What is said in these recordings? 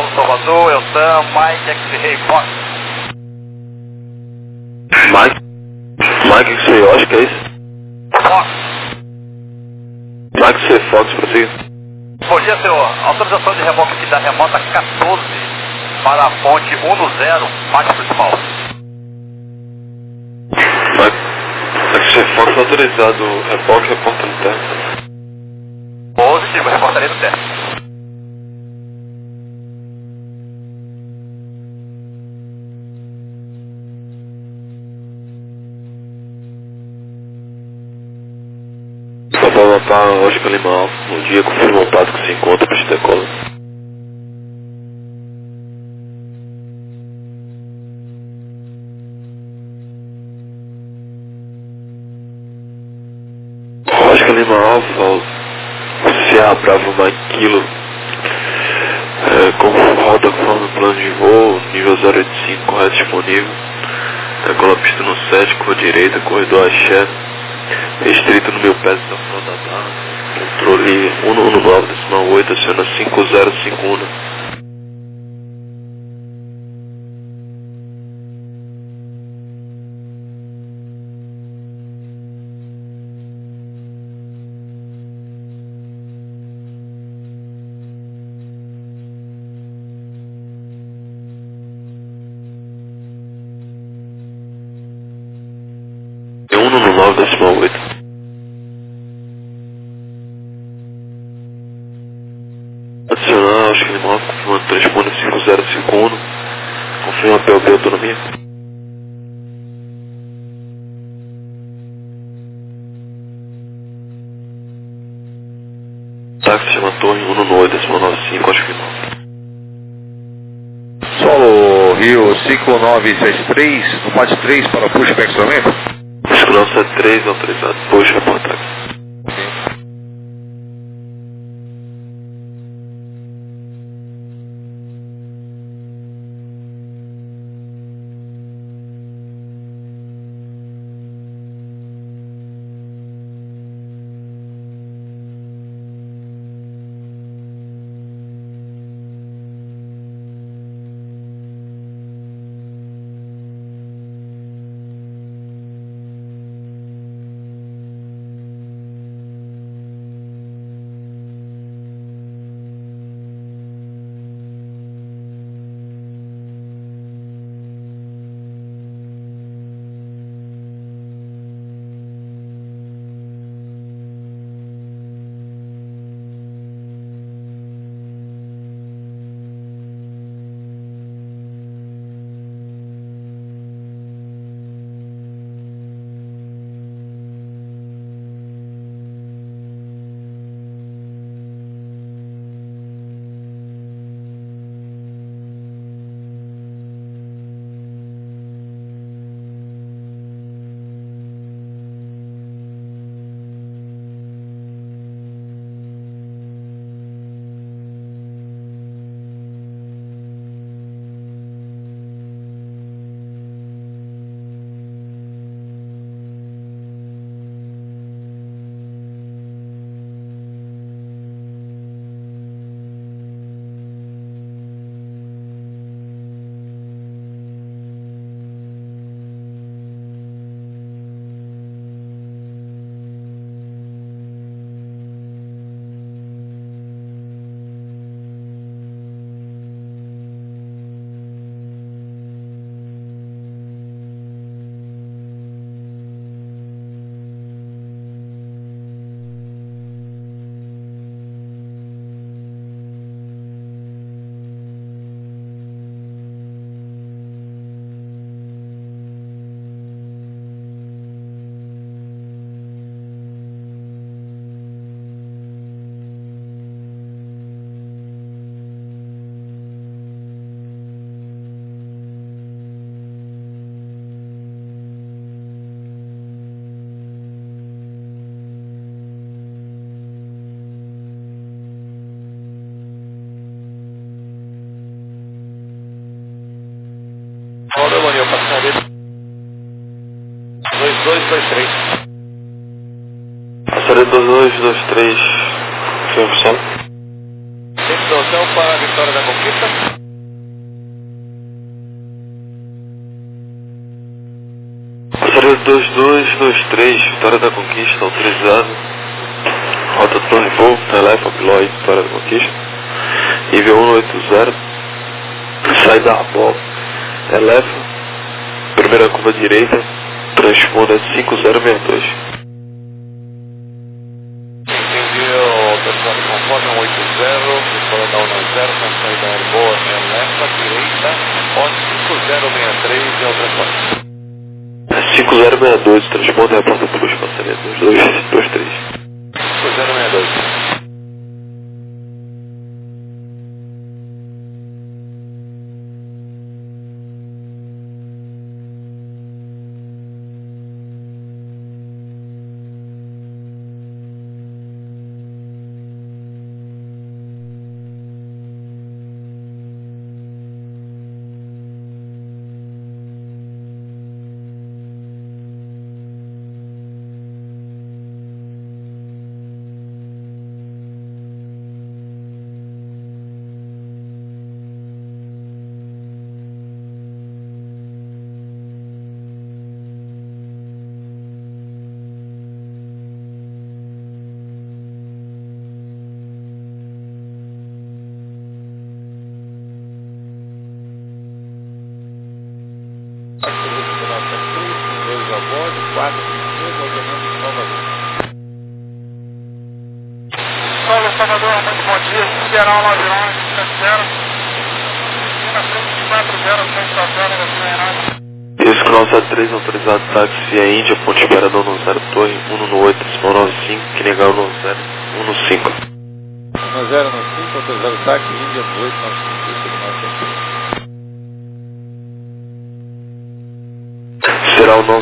Salvador, Elsan, Mike, X-Ray, Fox. Mike X-Ray, eu acho que é isso. Fox. Mike X-Ray, Fox, prossiga. Bom dia, senhor. Autorização de reboque aqui da remota 14 para a ponte 10, parte principal. Mike X-Ray, Fox, autorizado, reboque, reporta no terra. Positivo, reportaria do teste. Papá, Oscar Lima Alfa, bom dia, confirma o pato que se encontra para este decola. Oscar Lima Alfa, Sierra Bravo Mike Kilo, com rota conforme o plano de voo, nível 085, correto disponível, decola pista no 7, cor direita, corredor axé, restrito no meu pé da front da barra, controle 119.8, aciona 5051. É 119.8. Adicional, acho que ele move, confirmando transpone 5051, confirma PLB autonomia. Táxi chama torre 118.95, acho que não. Solo Rio 5973, no parte 3 para push para equipamento. 5973, autorizado, puxa, reportar. Roda, Maria, passaria 2223. Passaria 2223, 100%. Introdução para a Vitória da Conquista. 2223, Vitória da Conquista, autorizado. Rota Torre Voo, Telefa, Piloy, Vitória da Conquista. Nível 180, sai da Arbol, eleva, primeira curva direita, transponda 5062. Entendeu, autorizado conforme 180, Vitória da 180, com saída Arbol, eleva, direita, rota 5063 e ao transporte. 5062, transponda a porta plus, passaria 2223. 5062. Salvador, muito bom dia. Geral 91, 70. E na frente 40, frente da tela, Isso, canal 73, autorizado táxi a Índia, ponte Imperador 10 Torre, 118, decimal 95, que negar 10, 15. 10 no 5, autorizado táxi, Índia 895, será o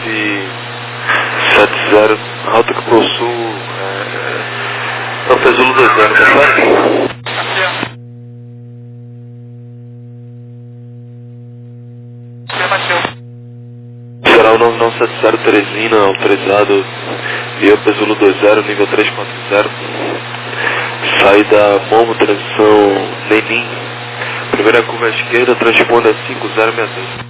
9970, rota que possui o Pesulo 20, tá certo? Será o 9970 Teresina, autorizado via Pesulo 20, nível 340, saída Momo, transição Lenin, primeira curva à esquerda, transponda 5062.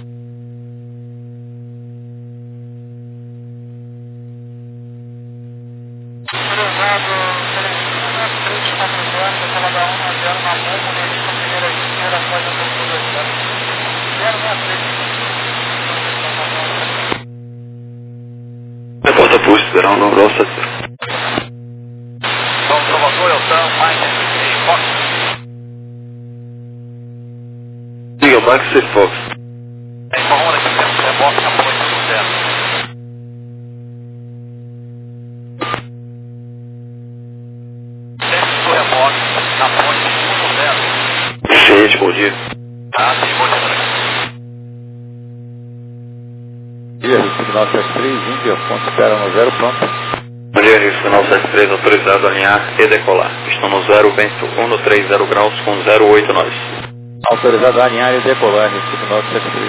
Porta Plus, será o 9970. São Salvador, Elton, Mike e Fox. Diga, Max e Fox. Informa que temos reboque na ponte 10. Temos o reboque na ponte 10. Sim, respondi. Ah, sim, bom dia. Risco 973, Índia, ponto espera no 0, pronto. Bom dia, Risco 973, autorizado a alinhar e decolar. Estou no 0, vento 130 graus com 08 nós. Autorizado a alinhar e decolar, Risco 973.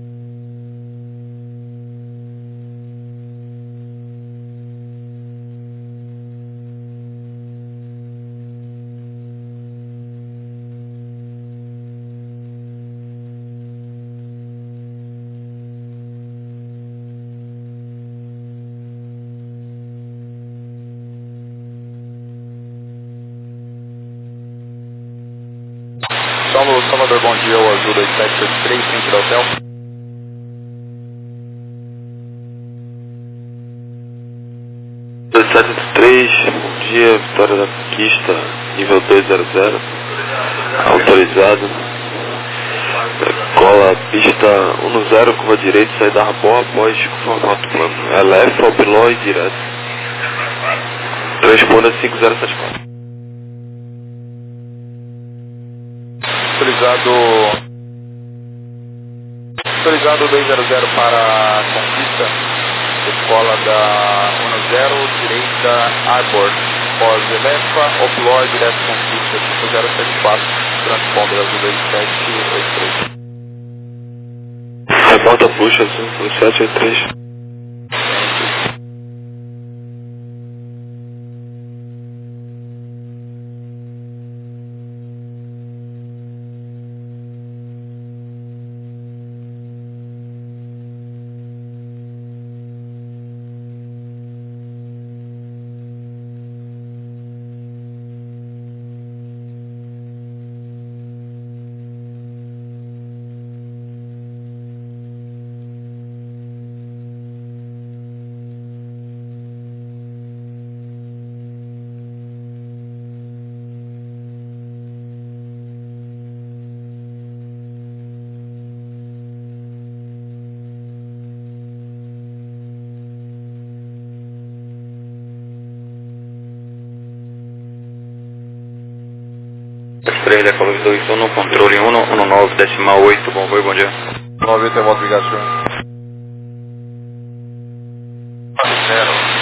Salvador, bom dia, o Azul 2783, frente do hotel. Bom dia, Vitória da Conquista, nível 200, autorizado. Cola pista 10, curva direita, saída Arbol, após formato plano. LF, Albiló e direto. Transponda 5074. Autorizado 200 para a Conquista, escola da 10, direita Arbor, pós Elefa, Opló, direto Conquista, 5074, transponder Azul 2783. Reporta puxa, 5783. 3, Decola 21, controle 119,8, bom dia. 98 é volta, obrigado, senhor. 0.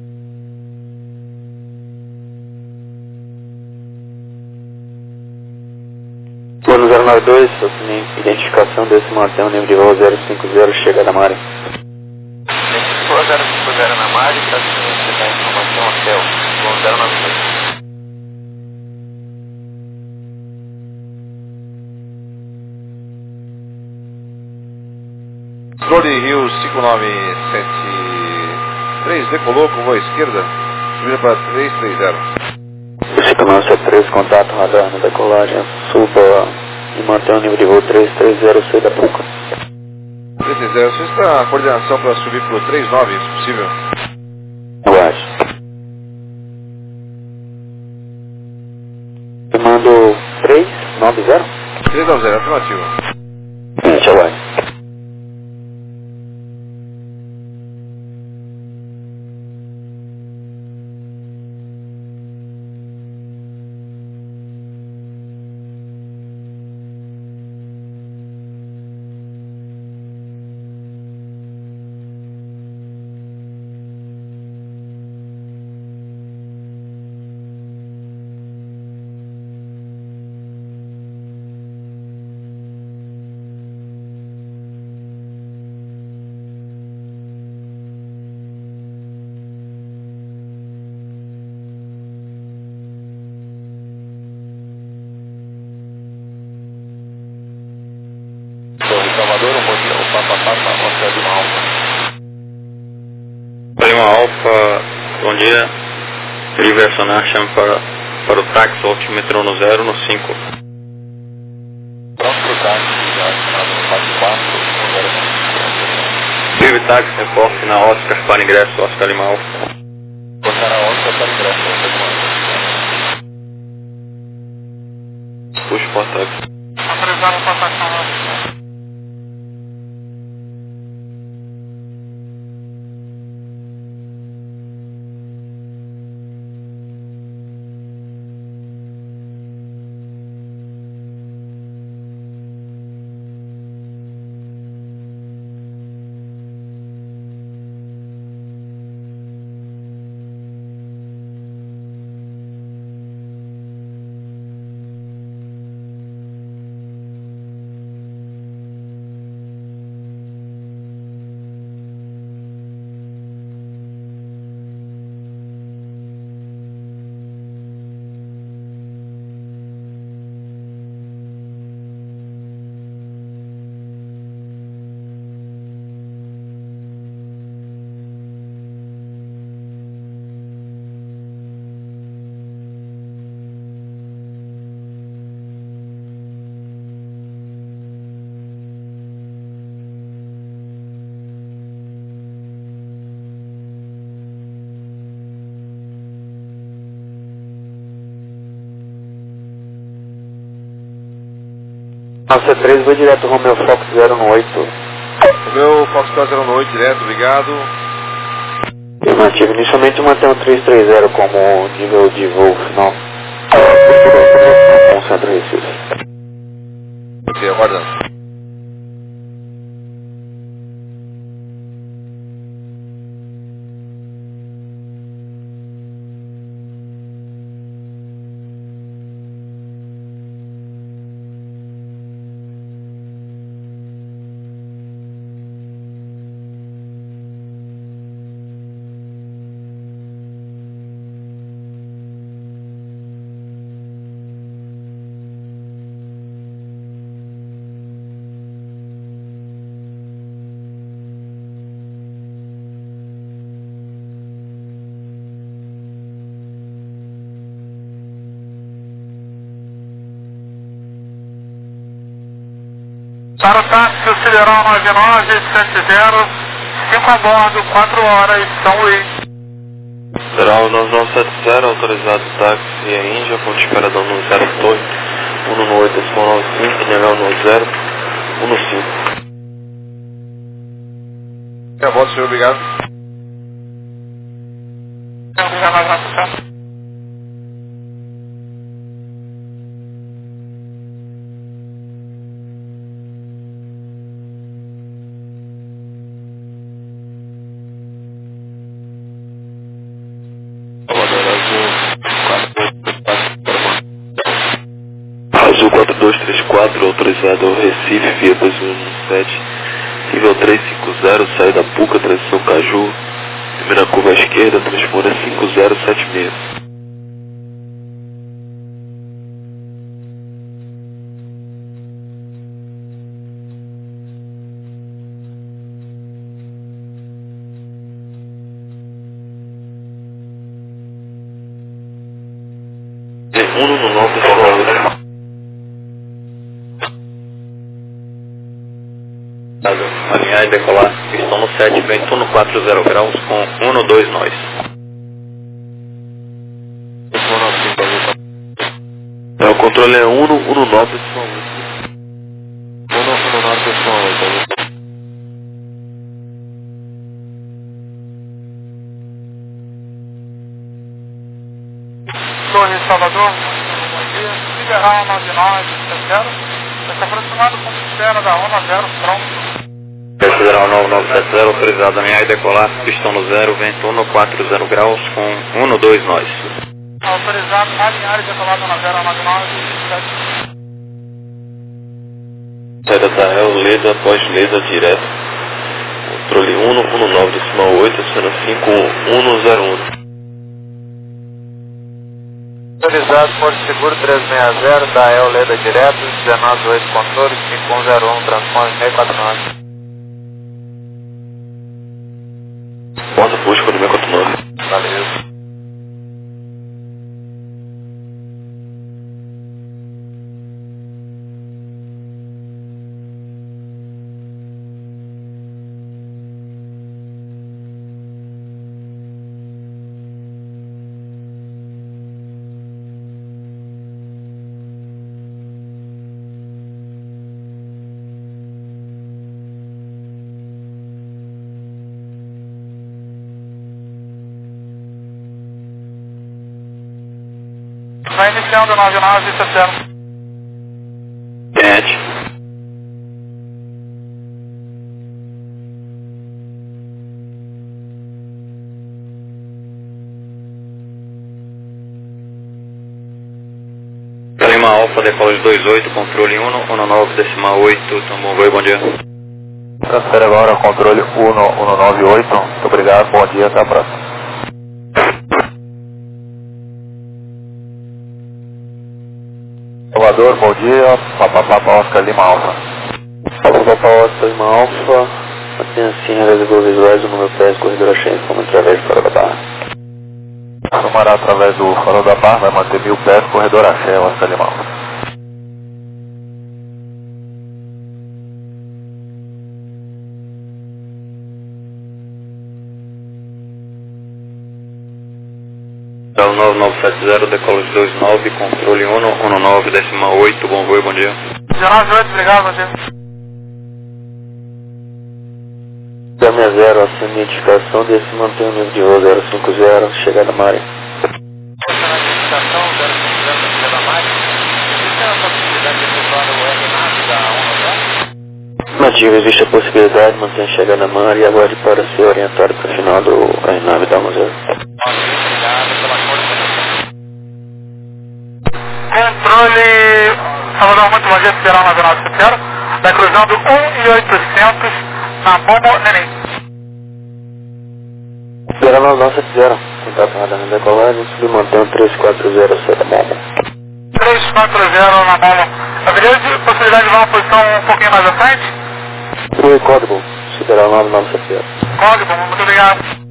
Plano 092, identificação desse mantém o nível de voo 050, chega da Mari. Identificou 050 na Mari, está sendo a informação hotel, plano 092. Controle Rio 5973, decolou com voo à esquerda, subida para 330. 5973, contato radar na decolagem, suba e mantém o nível de voo 330, sul da Puca. 330, você está a coordenação para subir para o 39, se possível? Eu acho. Comando 390? 390, afirmativo. Eu acho. Salvador, um bom dia, o Papa Oscar Lima Alfa. Lima Alfa, bom dia. River Sonar, chame para o táxi altímetro no 0, no 5. Pronto para o táxi, já chamado no 44, no 0. River táxi, reporte na Oscar para ingresso, Oscar Lima Alfa. Botar a Oscar para ingresso, Oscar Lima Alfa. Puxa o táxi. Autorizado a passação. Nossa 3, vou direto Romeo Fox 018. O meu Foxtrot 018, direto, obrigado. Afirmativo, inicialmente mantém o 330 como nível de voo final. Com Centro Recife. Ok, aguardando. Para o táxi, o Sideral 9970, 5 a bordo, 4 horas, São Luís. Sideral 9970, autorizado táxi e a Índia, ponto de espera no 08, 118, 95, nível no 0, 15. A volta, senhor, obrigado. Obrigado, 4, autorizado Recife, via 2117, nível 350, saída da Puca, transição Caju, primeira curva à esquerda, transponder 5076. No 9 Alinhar e decolar, pistão no 7, vento 140 graus com 12 nós. O controle é 119, 119, Torre Salvador, bom dia. Liberal 9970, está se aproximando com espera da 10, pronto. Federal 9970, autorizado alinhar e decolar, pistão no 0, vento 140 graus com 12 nós. Autorizado alinhar e decolar da 1099, saída da El, Leda, pós-Leda, direto. Controle 119,8, cena 5101. Autorizado, Porto Seguro 360, da El Leda direto, 198 controle, 5101, transpone 649. Porta busca no 649. Valeu. vai iniciando 9970. Cat. Lima Alfa, decola de 28, controle 119,8, Tambor Voi, bom dia. Transfere agora controle 1198, muito obrigado, bom dia, até a próxima. Salvador, bom dia, Papapá Oscar Lima Alfa. Papapá Oscar Lima Alfa, mantenha-se reservou visuais do número 10, corredor cheio, como através do Farol da Barra. Sumará através do Farol da Barra, vai manter 1000 pés, corredor axé, Oscar Lima Alfa. Hotel 9970, decola de 29, controle 119,8, bom voo, bom dia. 198, obrigado, bom dia. Gama 0, acima de identificação, desse mantém o nível de voo 050, chegada Mari. Identificação 050, chegada Mari. Existe a possibilidade de efetuar o RNAV da 10? Nativa, existe a possibilidade, mantém a chegada Mari e aguarde para ser orientado para o final do RNAV da 10. Obrigado pela coordenação. Controle Salvador, muito bom dia, Federal 9970, vai cruzando 1.800 na Bobo Neném. Federal 9970, contato radar na decolagem, subir mantém 340 seta Bobo. 340 na Bobo. Haveria possibilidade de uma posição um pouquinho mais à frente? Oi, código, Federal 9970. Código, muito obrigado.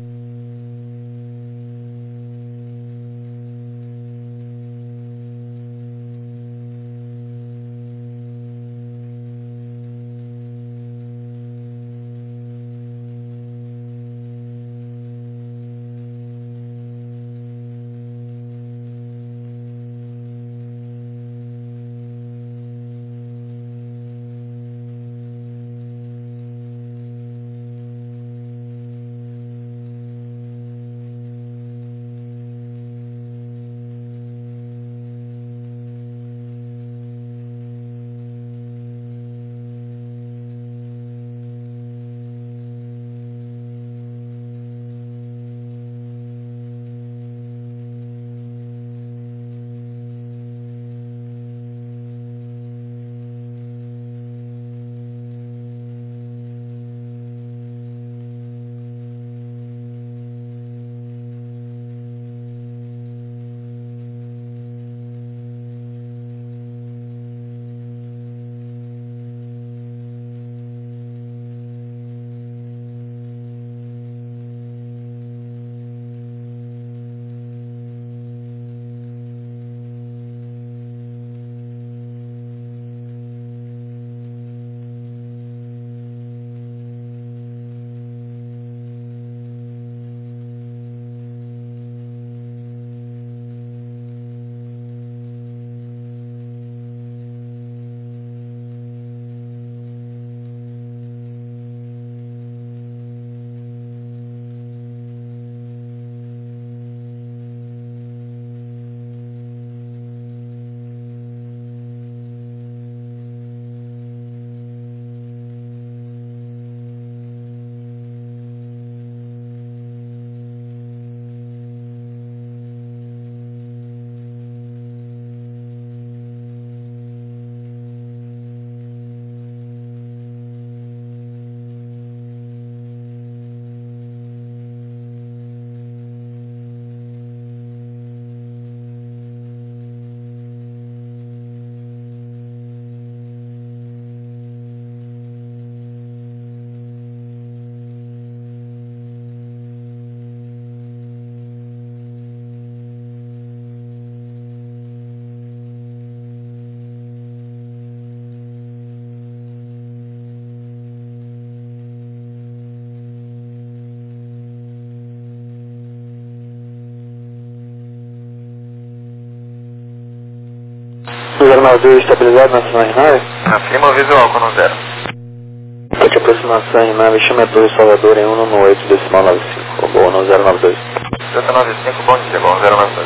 092 estabilizado na ação RNAV? Acima visual com 0. Pode aproximação RNAV, chama Torre Salvador em 118,95. Robô no 092. 095, bom dia, bom 092.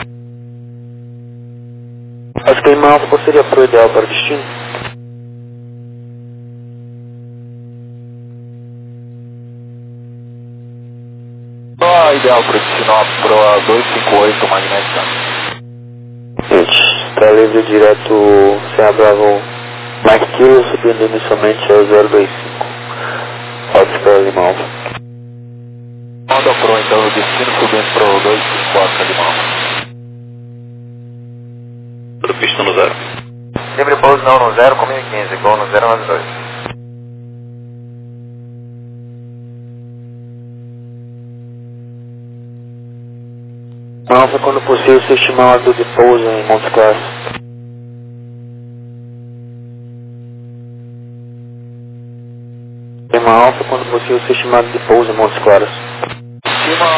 Acho que Lima Alfa, qual seria a pro ideal para o destino? Só ideal para o destino Pro 258 magnética. Está livre direto Serra Bravo Mike Kilo, subindo inicialmente ao 025. Pode para Lima Alfa. Manda Pro, então o destino subindo Pro 254 Lima Alfa. Pista no 0. Livre pouso não no 0 com 1015, gol no 092. Lima Alfa, quando possível, se estimar de pouso em Montes Claros. Lima Alfa, quando possível, se estimar de pouso em Montes Claros. Estima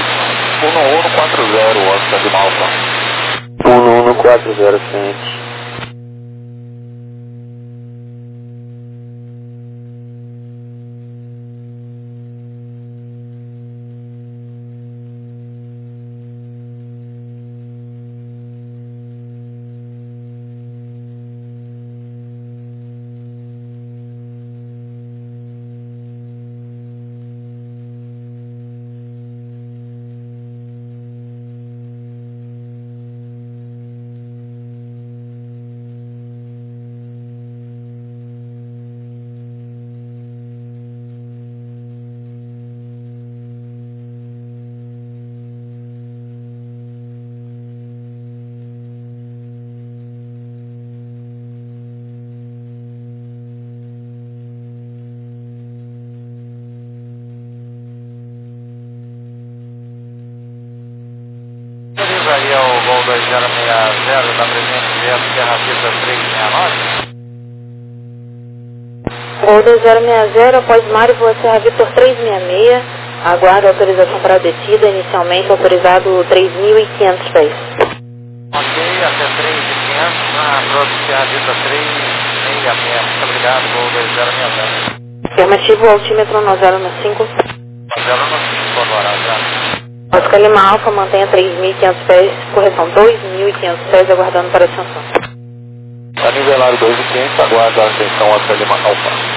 1140, Oscar Lima Alfa. 11140, frente. Aí é o gol 2060 da presidente direto Serra Vista 369. Gol 2060, após Mário, voa Serra Vitor 366, aguarda autorização para a descida, inicialmente autorizado 3.500 pés. Ok, até 3.500, na próxima Serra Vista 366, muito obrigado, gol 2060. Afirmativo, altímetro no 095. 095 agora, já. Oscar Lima Alfa, mantenha 3.500 pés, correção 2.500 pés, aguardando para ascensão. Está nivelado 2.500, aguarda a ascensão Oscar Lima Alfa.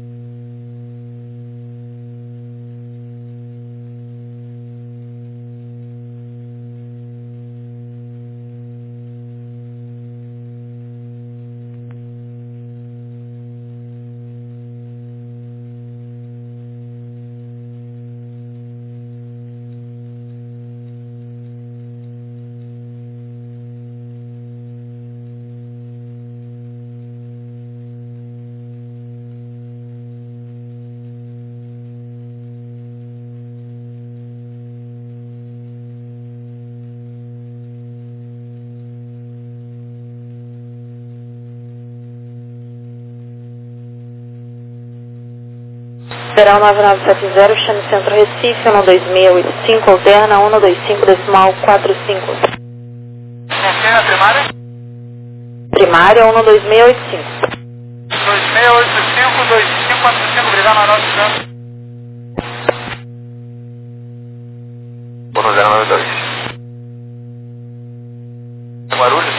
Federal 9970, chame Centro Recife, 12685, alterna 125 decimal 45. Confirma a primária? Primária 12685. 2685, 2545, obrigado, Manuel Santos. Gol no 092. Guarulhos?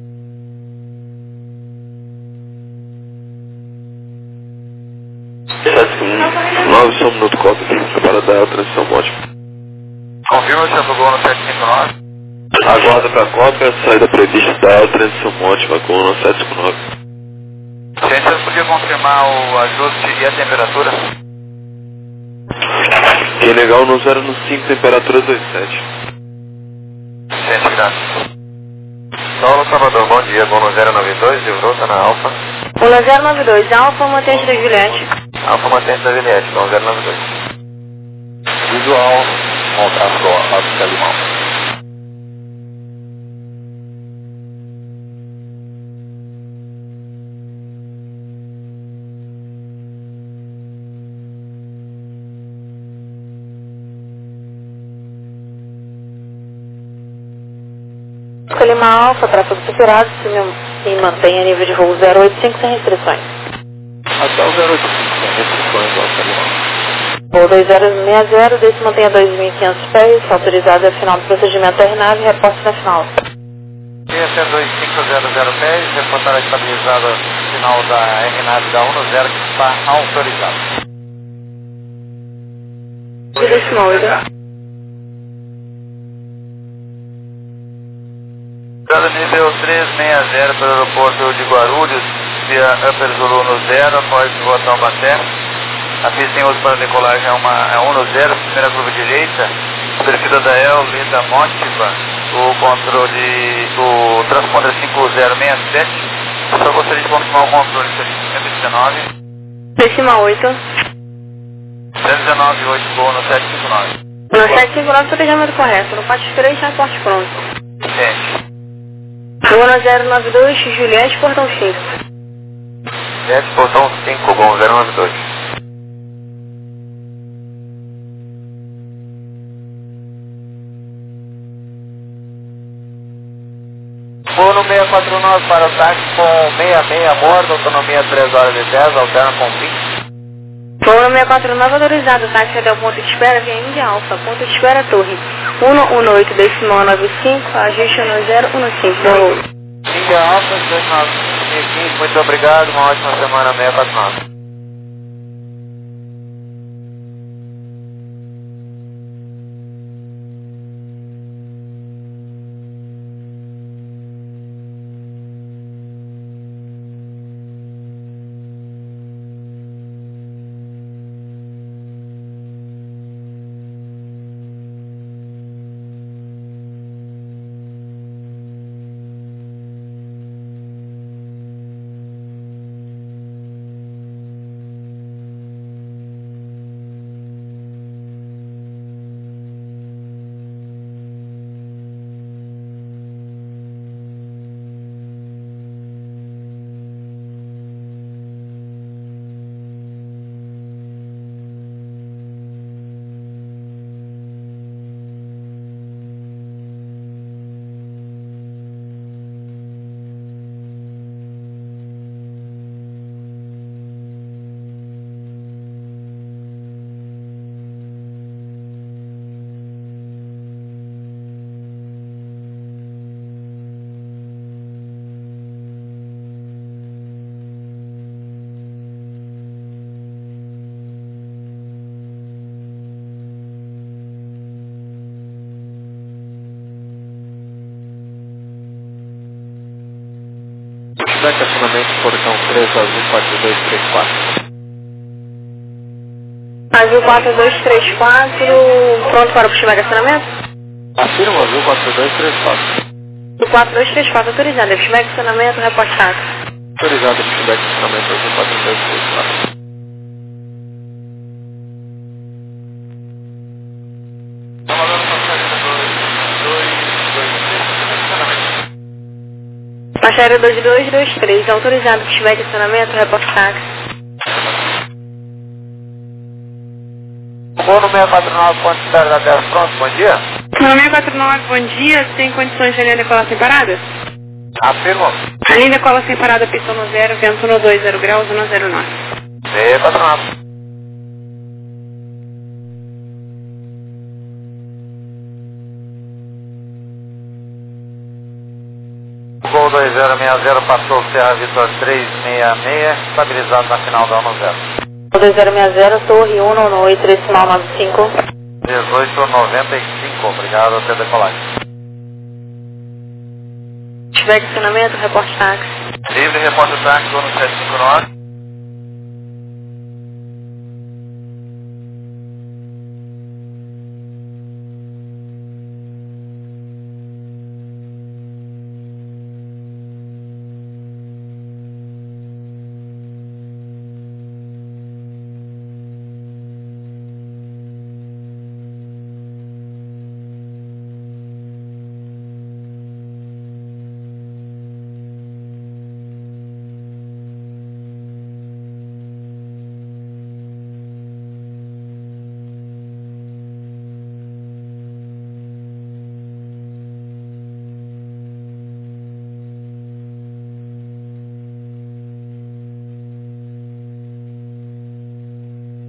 Nove só um minuto, cópia, para dar a transição ótima. Confirma se do gol no 759. Aguarda para a cópia, saída prevista da transição ótima com o 759. Gente, você podia confirmar o ajuste e a temperatura? Que é legal no 095, temperatura 27. Gente, graças. Saulo Salvador, bom dia, gol no 092, de Vrota na Alfa. 1092, Alfa, mantente da Juliette. Alfa mantente da Juliette, gol 092. Visual, contato Oscar Lima Alfa. Oscar Lima Alfa, tráfego superado, e mantenha nível de voo 085 sem restrições. Até o 085, sem restrições, Alfa Lima. Voo 2060, desse mantenha 2.500 pés, autorizado ao final do procedimento da aeronave, reporte na final. Esse 2500 pés, reportar estabilizada final da aeronave da 10 que está autorizado. Décimo 8. Nível 360 para o aeroporto de Guarulhos, via Upper Zulu no 0, após o botão Taubaté. A pista em uso para decolagem é 110, primeira curva direita, perfil da El, Linda Motiva, o controle, o transponder 5067. Só gostaria de confirmar o controle, seria 119. Decimal 8. 119, 8, voo no 759. No 759, planejamento correto. No 43, reporte pronto. Gente. Voo no 092, Juliette, portão 5. Juliette, portão 5, bom, 092. Voo no 649 para o táxi com 66 a bordo, autonomia 3 horas e 10, alterna com 20. Voo no 649 autorizado, táxi até o ponto de espera, via Índia Alfa, ponto de espera Torre. 118, decimal 95, ajuste no 015, voo. Índia Alfa, 2015, muito obrigado, uma ótima semana 649. Estacionamento portão 3, azul 4234. Azul 4234, pronto para o puxar estacionamento? Afirma azul 4234. Do 4234, autorizado, puxar estacionamento, reporte táxi. Autorizado puxar estacionamento azul 4234. Faixa aérea 2223, autorizado puxar estacionamento, reporte táxi. Voo no 649, ponto de espera da Terra, pronto, bom dia. No 649, bom dia, tem condições de a linha decolar sem parada? Afirmo. A linha decola sem parada, pistão no 0, vento no 2, 0 graus, 109. 649. Voo 2060 passou o Serra Vitor 366, estabilizado na final da 10. 2060, torre 198, decimal 95. 1895, obrigado até decolagem. Tiver estacionamento, reporte táxi. Livre, repórter táxi, voo no 759.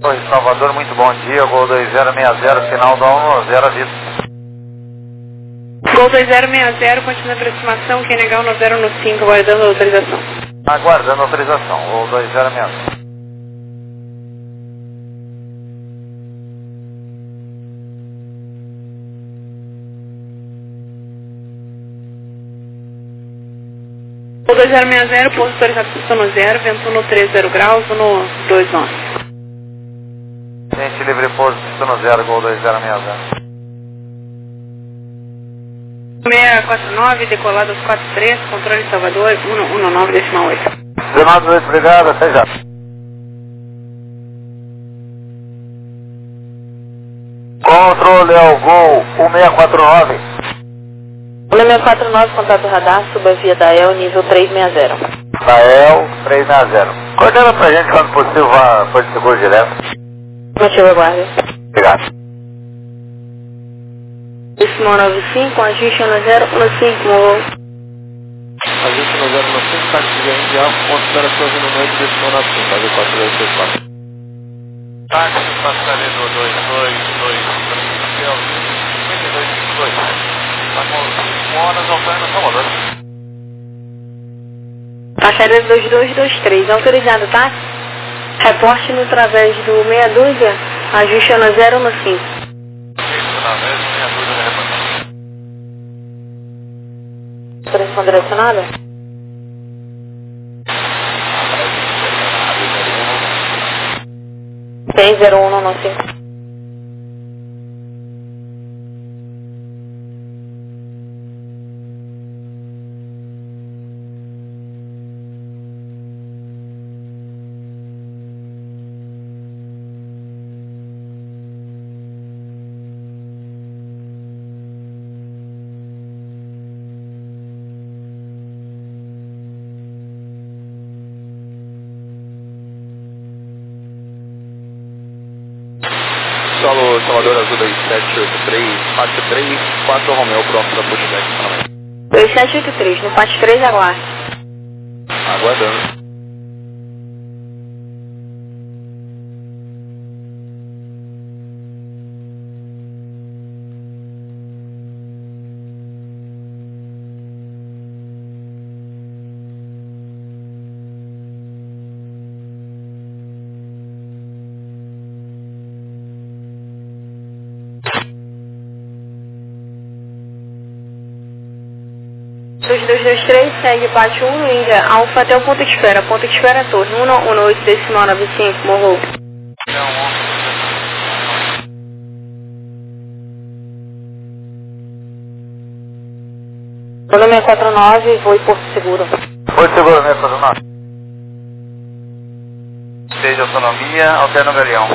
Oi, Salvador, muito bom dia. Gol 2060, final da 10 aviso. Gol 2060, continua a aproximação, quem negar o 9015, aguardando a autorização. Aguardando a autorização, gol 2060. Gol 2060, posto autorizado pista no 0, vento no 30 graus, no 29. Gente livre, posto pista no 0, gol 2060. 649, decolado aos 43, controle Salvador, 119,8. 19, obrigado, até já. Controle ao gol 1649. 1649, contato radar, suba via Dael, nível 360. Dael 360. Coordena pra gente quando possível a Porto Seguro direto. Motivo aguarda. Obrigado. Decimão 95, ajuste no 015, morro. Ajuste no 015, táxi de Indial, ponto espera torre no noite, decimão 95, fazer 4264. Táxi passageiro 2222, 5252. Estamos 5 horas operando Salvador. Passageiro 2223, autorizado, tá? Reporte no através do 62, ajuste no 015. Operação direcionada? Tem 0195. Solo Salvador Azul 2783, parte 3, 4 Romeo, pronto para pushback. 2783, no parte 3 aguarde. Aguardando. Dos 223, segue parte 1, Índia, Alfa até o ponto de espera torre, 118, decimal 95, morro. Volume 649, voo Porto Seguro. Porto Seguro, 649. Seja autonomia, alterna o galeão.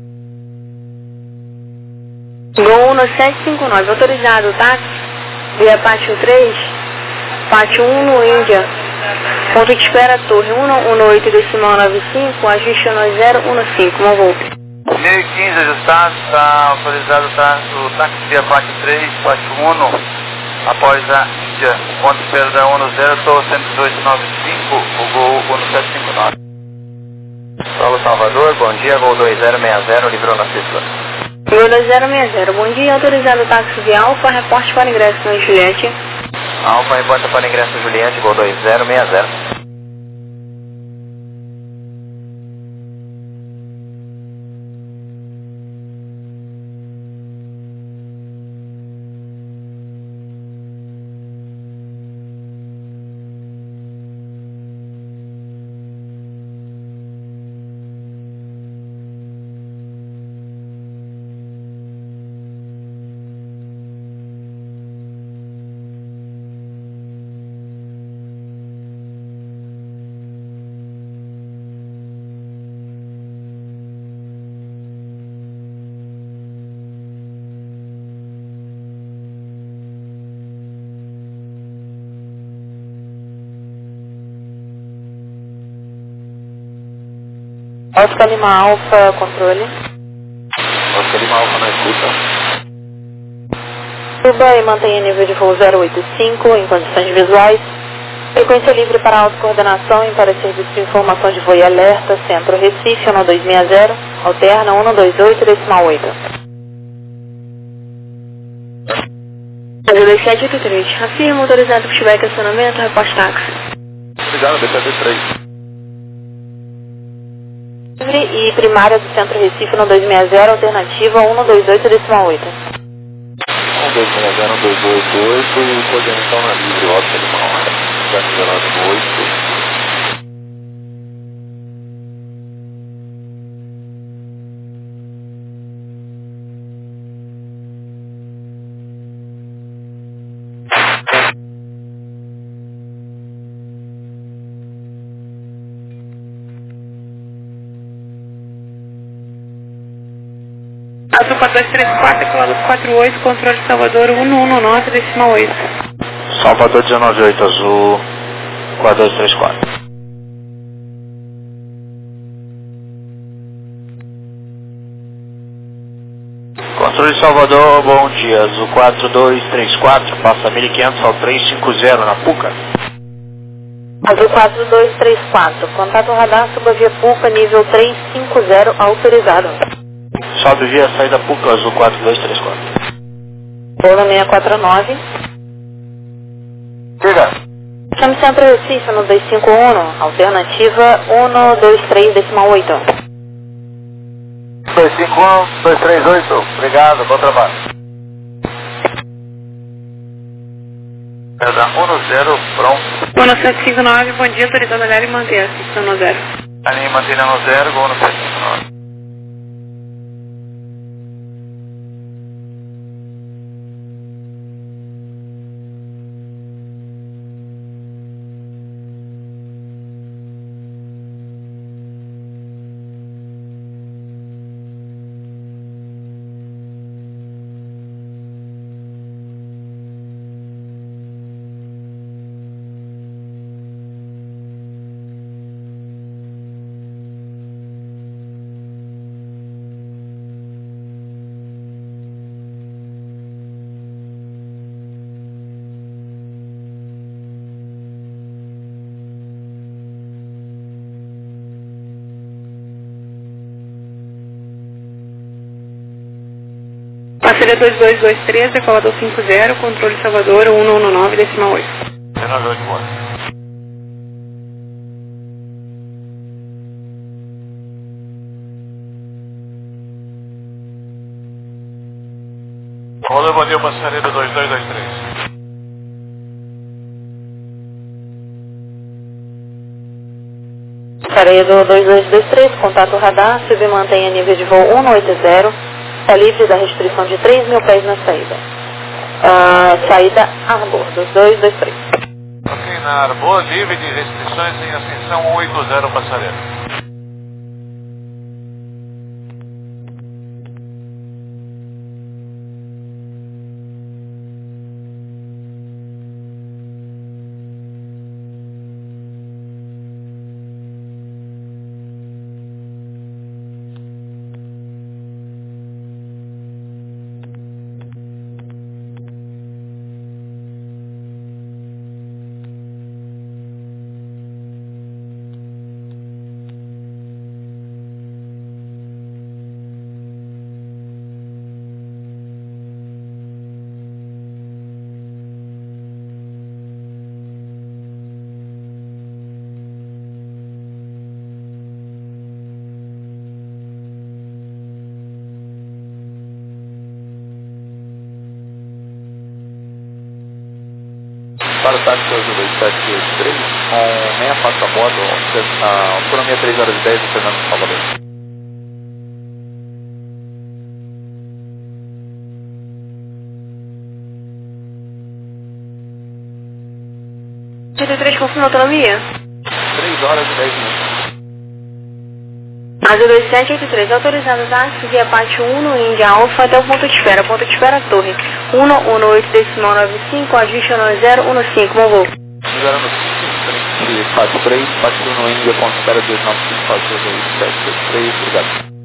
Gol 1759, autorizado, tá? Via parte 13, parte 1 no Índia, ponto de espera torre 118, decimal 95, ajuste no 015, morro. 1015 ajustado, está autorizado, tá? O táxi via parte 3, parte 1, após a Índia, ponto de espera da 10, estou 11895, o gol 1759. Solo Salvador, bom dia, gol 2060, livrou na pista. Gol 2060, bom dia, autorizado táxi via Alfa, reporte para ingresso no Juliette. Alfa, reporta para ingresso Juliette, gol 2060. Oscar Lima Alfa, controle. Oscar Lima Alfa na escuta. Suba e mantenha nível de voo 085 em condições visuais. Frequência livre para autocoordenação e para serviço de informação de voo e alerta, Centro Recife, 1260. Alterna 128 decimal 8. Brasil 2783. Afirma, autorizado pushback, acionamento, reposte táxi. Obrigado, B73. E primária do Centro Recife no 260, alternativa 128 decimal 8. 1260, 1288, coordenação na livre, rota animal. Está nivelado no 8. Azul 4234, Equador 48, controle de Salvador 119 decimal 8. Salvador 198, Azul 4234. Controle de Salvador, bom dia, Azul 4234, passa 1500 ao 350 na Puca. Azul 4234, contato radar subvia Puca, nível 350, autorizado. Sobe via saída Puca, Azul 4234. Polo 649. Diga. Chame Centro Recife no 251, alternativa 123 decimal 8. 251, 238, obrigado, bom trabalho. Perdão, 10, pronto. 1759, bom dia, autorizado a olhar e manter a assistência no 0. A linha mantida no 0, gol no 759. Parceria 2223, Equador 50, controle Salvador 119 decimal 8. 19 de boa. Olá, bom dia, passageiro 2223. Passaria do 2223, contato radar, submantenha nível de voo 180. Está livre da restrição de 3.000 pés na saída. Saída Arbor, 2223. Ok, na Arbor, livre de restrições em ascensão 180, passageiro. Para o táxi 2783, com meia faixa a bordo, autonomia 3 horas e 10, Fernando Salvador. GT3 confirma autonomia? 3 horas e 10 minutos. Azul 2783, autorizado táxi via parte 1 no Índia Alfa até o ponto de espera Torre 118 decimal 95, ajuste no 015, bom voo. 0 no 5, frente, parte 3, parte 1 no Índia, ponto de espera 295, parte 2783, obrigado.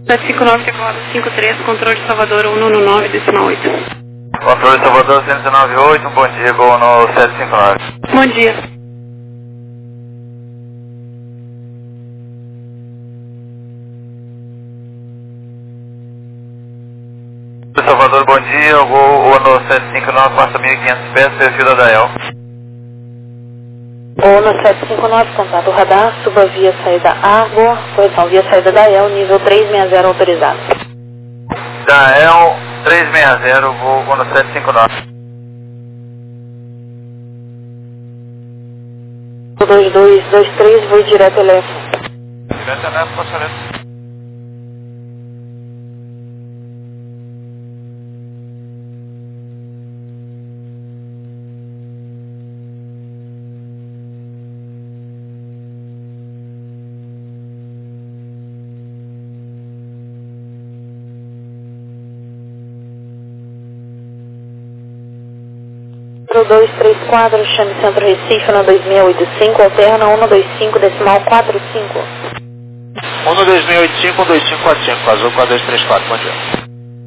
759, decolado 53, controle de Salvador 119, decimal 8. Controle de Salvador 198, bom dia, gol no 759. Bom dia. Salvador, bom dia, gol no 759, passa 1.500 pés, perfil da Dael. Ou no 759, contato radar, suba via saída Água, correção via saída Dael, nível 360 autorizado. Dael 360, vou no 759. 2223, vou direto elétrico. Direto elétrico, passareto. Número 234, chame Centro Recife, no 2685, alterna 125, decimal 45. 12685, 12545, azul 4234, bom dia.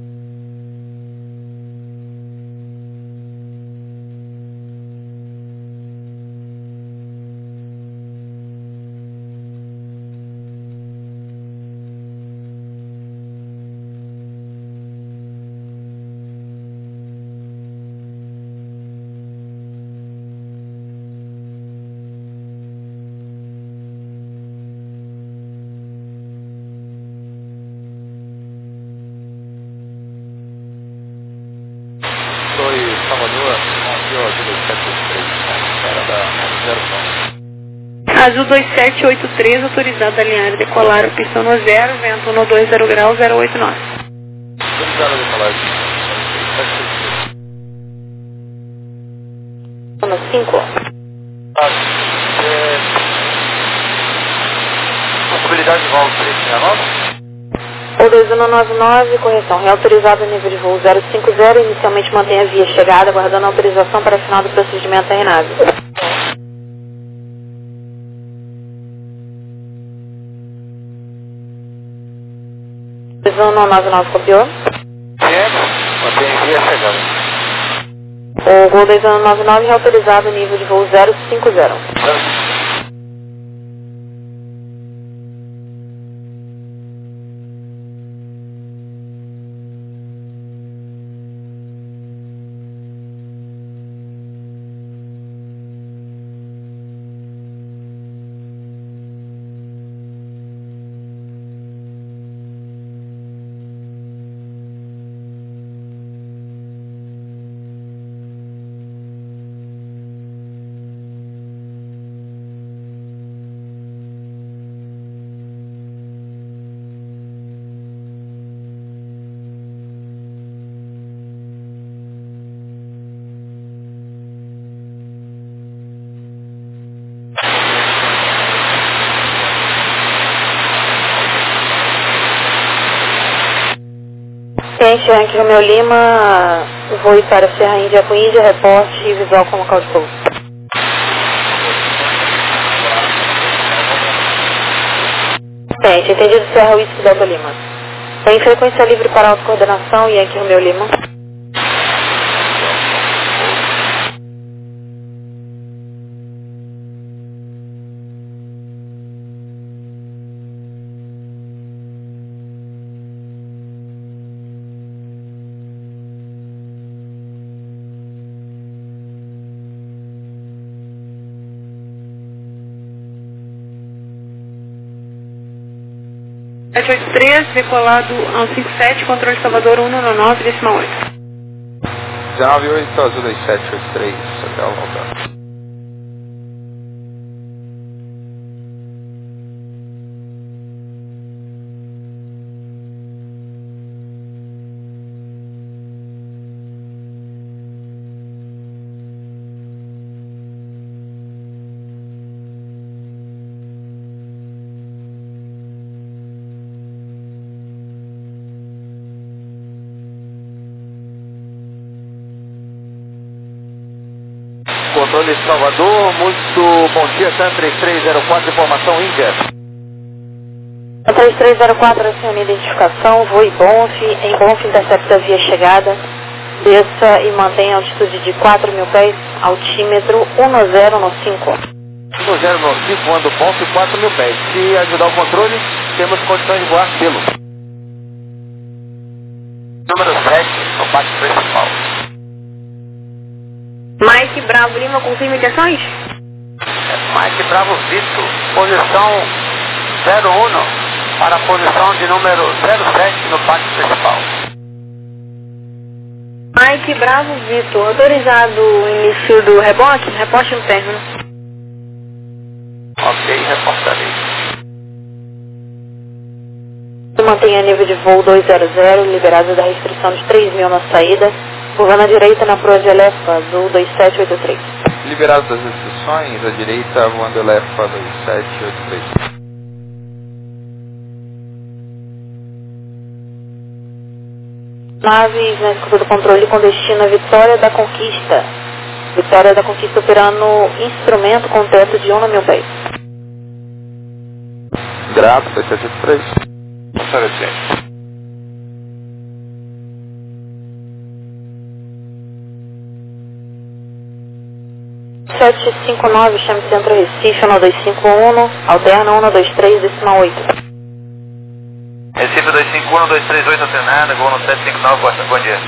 Azul 2783, autorizado a alinhar e decolar o pistão no 0, vento no 20 graus 089. Autorizado a decolar. No 5. Possibilidade de voo 369? O 2199, correção, reautorizado nível de voo 050, inicialmente mantenha a via chegada, aguardando a autorização para final do procedimento da aeronave. 2199, copiou? Mantenha via chegada. O Gol 2199, reautorizado nível de voo 050. Ciente, Yankee Romeo Lima, vou ir para Serra Índia com Índia, reporte e visual com local de pouso. Ciente, entendido Serra Whisky Delta Lima. Tem frequência livre para autocoordenação, Yankee Romeo Lima. Decolado ao 57, controle de Salvador 199, decimal 8. 198, azul 2783, até o voltar. Controle de Salvador, muito bom dia, TAM 3304, informação Índia. 3304, aciona identificação, voe Bonf, em Bonf intercepta via chegada, desça e mantenha a altitude de 4.000 pés, altímetro 1095. 1095, ando Bonf 4.000 pés. Se ajudar o controle, temos condições de voar pelo. Número 7, no pátio principal. Mike Bravo Lima, confirma indicações? Mike Bravo Vitor, posição 01 para a posição de número 07 no pátio principal. Mike Bravo Vitor, autorizado o início do rebote? Reporte no término. Ok, reportarei. Mantenha nível de voo 200, liberado da restrição de 3.000 na saída, curvando à direita na proa de Elefa, azul 2783. Liberado das restrições, à direita, voando Elefa 2783. Naves na escuta do controle com destino a Vitória da Conquista. Vitória da Conquista operando instrumento com teto de 1.000 pés. Grato, 2783. Vitória 7. chame Centro Recife, 1251, alterna 123, decimal 8. Recife 251, 238, alternada, gol no 759, bom dia.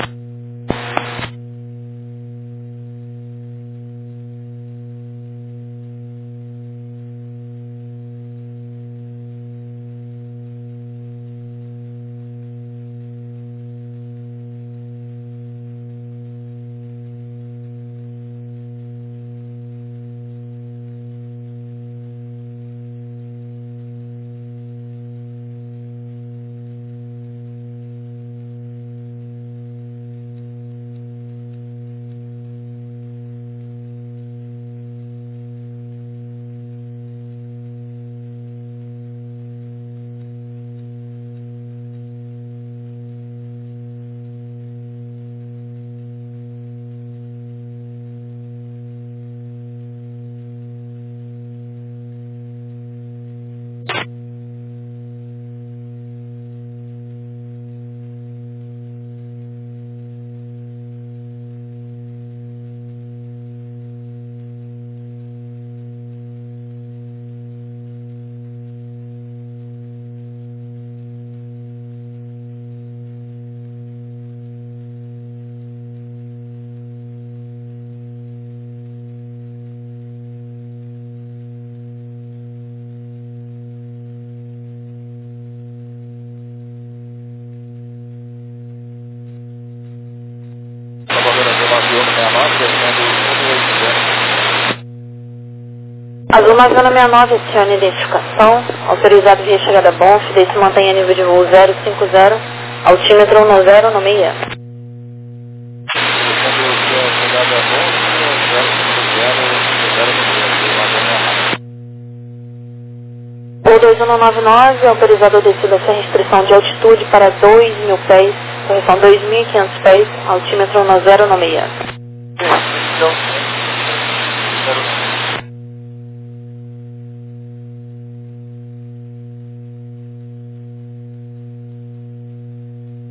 Azul 9169, acione identificação, autorizado via chegada Bonf, desce mantenha nível de voo 050, altímetro 1096. O 2199, autorizado descida sem restrição de altitude para 2.000 pés, correção 2.500 pés, altímetro 1096.